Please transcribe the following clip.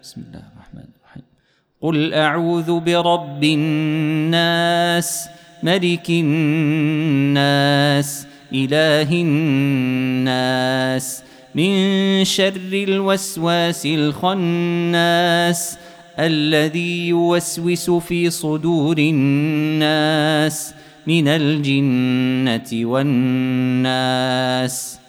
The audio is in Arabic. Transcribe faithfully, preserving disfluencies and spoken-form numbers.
بسم الله الرحمن الرحيم. قل أعوذ برب الناس ملك الناس إله الناس من شر الوسواس الخناس الذي يوسوس في صدور الناس من الجنة والناس.